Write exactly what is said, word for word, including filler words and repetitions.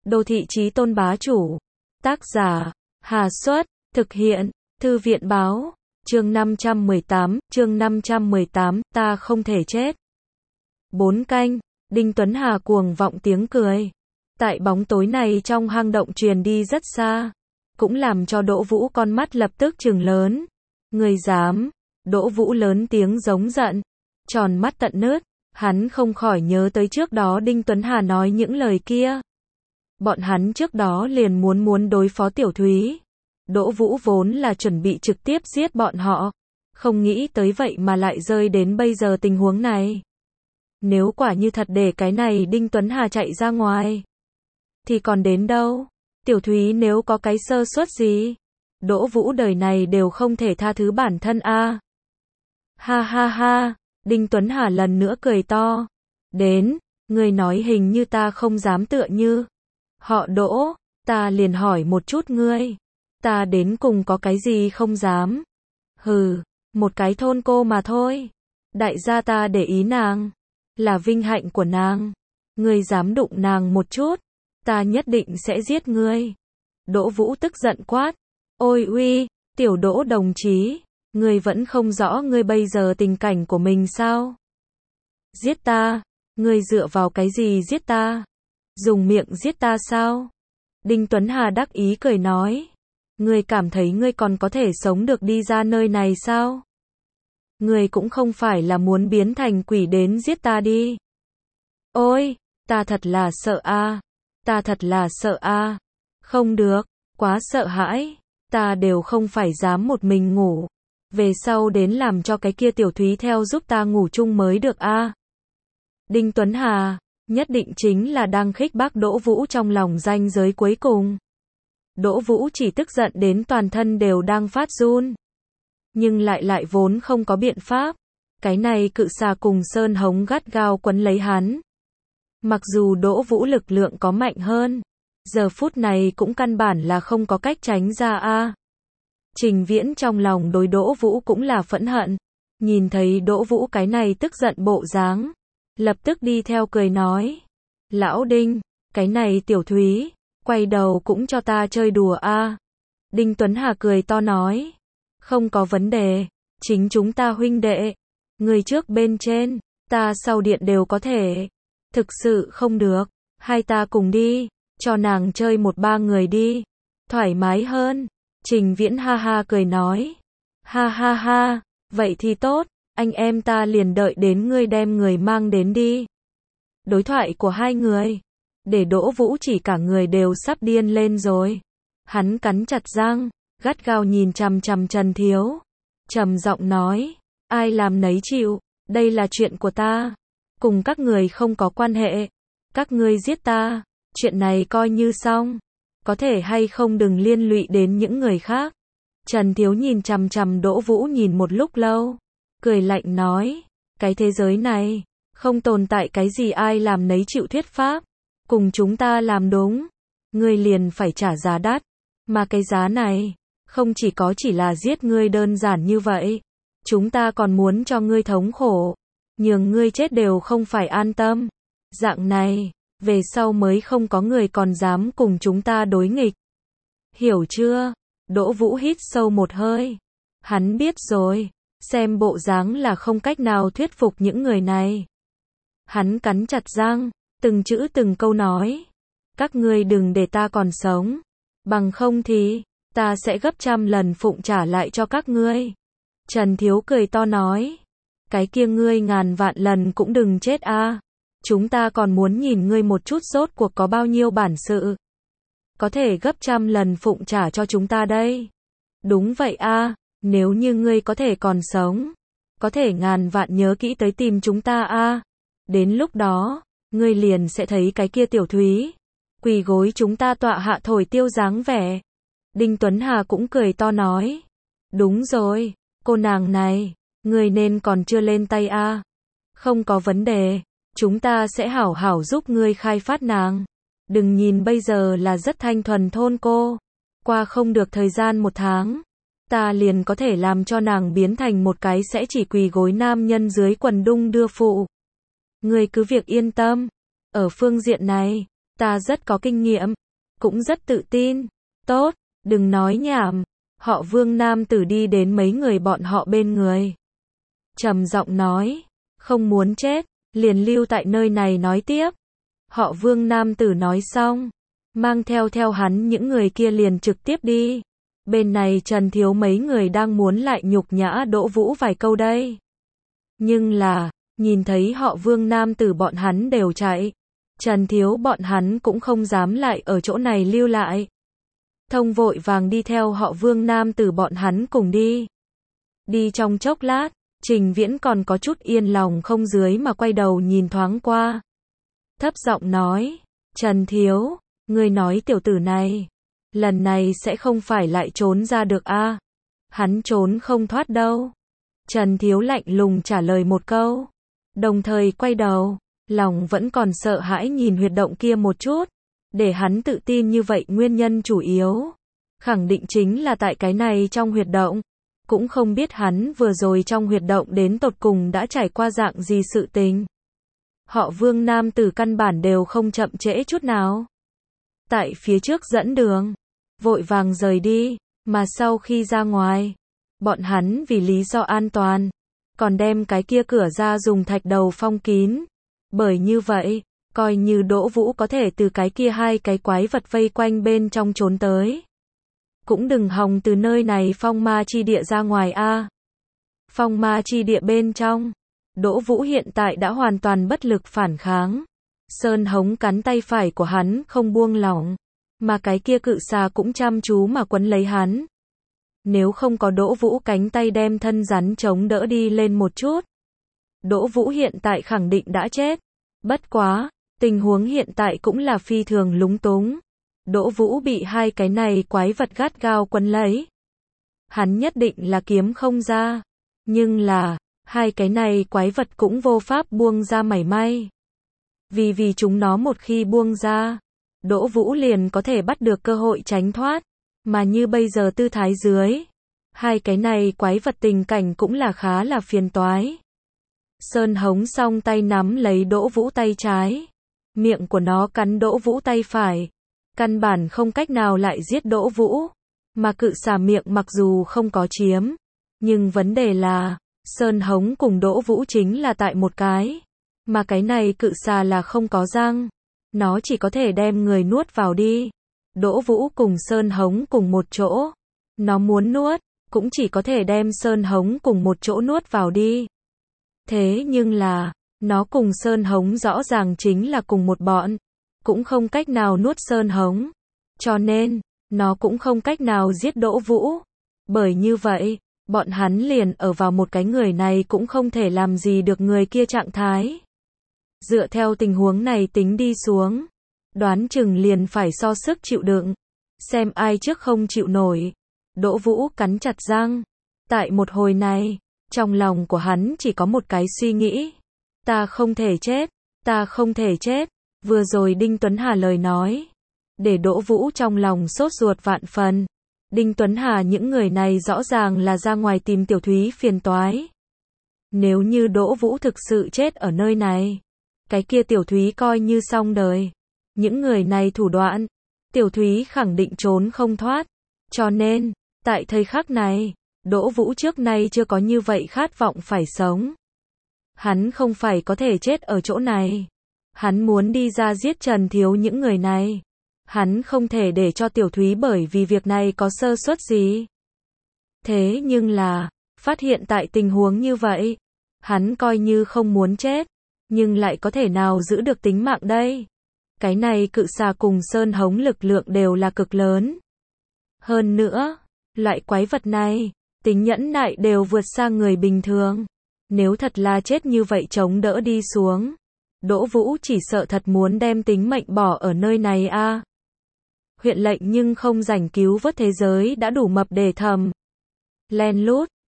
Đô thị chí tôn bá chủ. Tác giả, Hà Xuất, thực hiện, Thư viện báo, chương năm trăm mười tám, chương năm trăm mười tám, ta không thể chết. Bốn canh, Đinh Tuấn Hà cuồng vọng tiếng cười. Tại bóng tối này trong hang động truyền đi rất xa, cũng làm cho Đỗ Vũ con mắt lập tức trừng lớn. Người dám? Đỗ Vũ lớn tiếng giống giận, tròn mắt tận nứt, hắn không khỏi nhớ tới trước đó Đinh Tuấn Hà nói những lời kia. Bọn hắn trước đó liền muốn muốn đối phó Tiểu Thúy. Đỗ Vũ vốn là chuẩn bị trực tiếp giết bọn họ, không nghĩ tới vậy mà lại rơi đến bây giờ tình huống này. Nếu quả như thật để cái này Đinh Tuấn Hà chạy ra ngoài, thì còn đến đâu? Tiểu Thúy nếu có cái sơ suất gì, Đỗ Vũ đời này đều không thể tha thứ bản thân a. À. Ha ha ha, Đinh Tuấn Hà lần nữa cười to. Đến, người nói hình như ta không dám tựa như. Họ Đỗ, ta liền hỏi một chút ngươi, ta đến cùng có cái gì không dám? Hừ, một cái thôn cô mà thôi. Đại gia ta để ý nàng, là vinh hạnh của nàng. Ngươi dám đụng nàng một chút, ta nhất định sẽ giết ngươi. Đỗ Vũ tức giận quát. Ôi uy, tiểu Đỗ đồng chí, ngươi vẫn không rõ ngươi bây giờ tình cảnh của mình sao? Giết ta? Ngươi dựa vào cái gì giết ta? Dùng miệng giết ta sao? Đinh Tuấn Hà đắc ý cười nói. Ngươi cảm thấy ngươi còn có thể sống được đi ra nơi này sao? Ngươi cũng không phải là muốn biến thành quỷ đến giết ta đi. Ôi, ta thật là sợ a, à. Ta thật là sợ a. À. Không được, quá sợ hãi, ta đều không phải dám một mình ngủ. Về sau đến làm cho cái kia Tiểu Thúy theo giúp ta ngủ chung mới được a. À. Đinh Tuấn Hà nhất định chính là đang khích bác Đỗ Vũ trong lòng ranh giới cuối cùng. Đỗ Vũ chỉ tức giận đến toàn thân đều đang phát run. Nhưng lại lại vốn không có biện pháp. Cái này cự xà cùng sơn hống gắt gao quấn lấy hắn. Mặc dù Đỗ Vũ lực lượng có mạnh hơn, giờ phút này cũng căn bản là không có cách tránh ra a. À. Trình Viễn trong lòng đối Đỗ Vũ cũng là phẫn hận. Nhìn thấy Đỗ Vũ cái này tức giận bộ dáng, lập tức đi theo cười nói. Lão Đinh, cái này Tiểu Thúy, quay đầu cũng cho ta chơi đùa a. À. Đinh Tuấn Hà cười to nói. Không có vấn đề, chính chúng ta huynh đệ. Người trước bên trên, ta sau điện đều có thể. Thực sự không được, hai ta cùng đi, cho nàng chơi một ba người đi. Thoải mái hơn. Trình Viễn ha ha cười nói. Ha ha ha, vậy thì tốt, anh em ta liền đợi đến ngươi đem người mang đến đi. Đối thoại của hai người, để Đỗ Vũ chỉ cả người đều sắp điên lên rồi. Hắn cắn chặt răng, gắt gao nhìn chằm chằm Trần Thiếu. Trầm giọng nói, ai làm nấy chịu, đây là chuyện của ta. Cùng các người không có quan hệ. Các ngươi giết ta, chuyện này coi như xong. Có thể hay không đừng liên lụy đến những người khác. Trần Thiếu nhìn chằm chằm Đỗ Vũ nhìn một lúc lâu, cười lạnh nói, cái thế giới này, không tồn tại cái gì ai làm nấy chịu thuyết pháp. Cùng chúng ta làm đúng, ngươi liền phải trả giá đắt. Mà cái giá này, không chỉ có chỉ là giết ngươi đơn giản như vậy. Chúng ta còn muốn cho ngươi thống khổ, nhường ngươi chết đều không phải an tâm. Dạng này, về sau mới không có người còn dám cùng chúng ta đối nghịch. Hiểu chưa? Đỗ Vũ hít sâu một hơi. Hắn biết rồi, xem bộ dáng là không cách nào thuyết phục những người này. Hắn cắn chặt răng, từng chữ từng câu nói. Các ngươi đừng để ta còn sống. Bằng không thì, ta sẽ gấp trăm lần phụng trả lại cho các ngươi. Trần Thiếu cười to nói. Cái kia ngươi ngàn vạn lần cũng đừng chết a. À. Chúng ta còn muốn nhìn ngươi một chút rốt cuộc có bao nhiêu bản sự. Có thể gấp trăm lần phụng trả cho chúng ta đây. Đúng vậy a, à, nếu như ngươi có thể còn sống, có thể ngàn vạn nhớ kỹ tới tìm chúng ta a. À. Đến lúc đó, ngươi liền sẽ thấy cái kia Tiểu Thúy quỳ gối chúng ta tọa hạ thổi tiêu dáng vẻ. Đinh Tuấn Hà cũng cười to nói. Đúng rồi, cô nàng này, ngươi nên còn chưa lên tay a. À. Không có vấn đề, chúng ta sẽ hảo hảo giúp ngươi khai phát nàng. Đừng nhìn bây giờ là rất thanh thuần thôn cô. Qua không được thời gian một tháng, ta liền có thể làm cho nàng biến thành một cái sẽ chỉ quỳ gối nam nhân dưới quần đung đưa phụ. Ngươi cứ việc yên tâm. Ở phương diện này, Ta rất có kinh nghiệm, cũng rất tự tin. Tốt, đừng nói nhảm. Họ Vương nam tử đi đến mấy người bọn họ bên người. Trầm giọng nói, không muốn chết, liền lưu tại nơi này nói tiếp. Họ Vương nam tử nói xong, mang theo theo hắn những người kia liền trực tiếp đi. Bên này Trần Thiếu mấy người đang muốn lại nhục nhã Đỗ Vũ vài câu đây. Nhưng là, nhìn thấy họ Vương nam tử bọn hắn đều chạy. Trần Thiếu bọn hắn cũng không dám lại ở chỗ này lưu lại. Thông vội vàng đi theo họ Vương nam tử bọn hắn cùng đi. Đi trong chốc lát, Trình Viễn còn có chút yên lòng không dưới mà quay đầu nhìn thoáng qua. Thấp giọng nói, Trần Thiếu, ngươi nói tiểu tử này, lần này sẽ không phải lại trốn ra được a? À? Hắn trốn không thoát đâu. Trần Thiếu lạnh lùng trả lời một câu, đồng thời quay đầu, lòng vẫn còn sợ hãi nhìn huyệt động kia một chút. Để hắn tự tin như vậy nguyên nhân chủ yếu, khẳng định chính là tại cái này trong huyệt động. Cũng không biết hắn vừa rồi trong huyệt động đến tột cùng đã trải qua dạng gì sự tình. Họ Vương nam tử căn bản đều không chậm trễ chút nào. Tại phía trước dẫn đường, vội vàng rời đi, mà sau khi ra ngoài, bọn hắn vì lý do an toàn, còn đem cái kia cửa ra dùng thạch đầu phong kín. Bởi như vậy, coi như Đỗ Vũ có thể từ cái kia hai cái quái vật vây quanh bên trong trốn tới. Cũng đừng hòng từ nơi này phong ma chi địa ra ngoài a. À. Phong ma chi địa bên trong, Đỗ Vũ hiện tại đã hoàn toàn bất lực phản kháng. Sơn hống cắn tay phải của hắn không buông lỏng, mà cái kia cự xà cũng chăm chú mà quấn lấy hắn. Nếu không có Đỗ Vũ cánh tay đem thân rắn chống đỡ đi lên một chút, Đỗ Vũ hiện tại khẳng định đã chết. Bất quá, tình huống hiện tại cũng là phi thường lúng túng. Đỗ Vũ bị hai cái này quái vật gắt gao quấn lấy. Hắn nhất định là kiếm không ra. Nhưng là, hai cái này quái vật cũng vô pháp buông ra mảy may. Vì vì chúng nó một khi buông ra, Đỗ Vũ liền có thể bắt được cơ hội tránh thoát. Mà như bây giờ tư thái dưới, hai cái này quái vật tình cảnh cũng là khá là phiền toái. Sơn hống song tay nắm lấy Đỗ Vũ tay trái. Miệng của nó cắn Đỗ Vũ tay phải. Căn bản không cách nào lại giết Đỗ Vũ. Mà cự xà miệng mặc dù không có chiếm. Nhưng vấn đề là, Sơn hống cùng Đỗ Vũ chính là tại một cái. Mà cái này cự xà là không có răng. Nó chỉ có thể đem người nuốt vào đi. Đỗ Vũ cùng Sơn hống cùng một chỗ. Nó muốn nuốt, cũng chỉ có thể đem Sơn hống cùng một chỗ nuốt vào đi. Thế nhưng là, nó cùng Sơn hống rõ ràng chính là cùng một bọn. Cũng không cách nào nuốt Sơn hống. Cho nên, nó cũng không cách nào giết Đỗ Vũ. Bởi như vậy, bọn hắn liền ở vào một cái người này cũng không thể làm gì được người kia trạng thái. Dựa theo tình huống này tính đi xuống, đoán chừng liền phải so sức chịu đựng. Xem ai trước không chịu nổi. Đỗ Vũ cắn chặt răng. Tại một hồi này, trong lòng của hắn chỉ có một cái suy nghĩ. Ta không thể chết, ta không thể chết. Vừa rồi Đinh Tuấn Hà lời nói, để Đỗ Vũ trong lòng sốt ruột vạn phần. Đinh Tuấn Hà những người này rõ ràng là ra ngoài tìm Tiểu Thúy phiền toái. Nếu như Đỗ Vũ thực sự chết ở nơi này, cái kia Tiểu Thúy coi như xong đời. Những người này thủ đoạn, Tiểu Thúy khẳng định trốn không thoát. Cho nên, tại thời khắc này, Đỗ Vũ trước nay chưa có như vậy khát vọng phải sống. Hắn không phải có thể chết ở chỗ này. Hắn muốn đi ra giết Trần Thiếu những người này. Hắn không thể để cho Tiểu Thúy bởi vì việc này có sơ suất gì. Thế nhưng là, phát hiện tại tình huống như vậy, hắn coi như không muốn chết, nhưng lại có thể nào giữ được tính mạng đây? Cái này cự xà cùng Sơn hống lực lượng đều là cực lớn. Hơn nữa, loại quái vật này, tính nhẫn nại đều vượt xa người bình thường. Nếu thật là chết như vậy chống đỡ đi xuống, Đỗ Vũ chỉ sợ thật muốn đem tính mệnh bỏ ở nơi này a. À. Huyện lệnh nhưng không rảnh cứu vớt thế giới đã đủ mập để thầm. Len lút,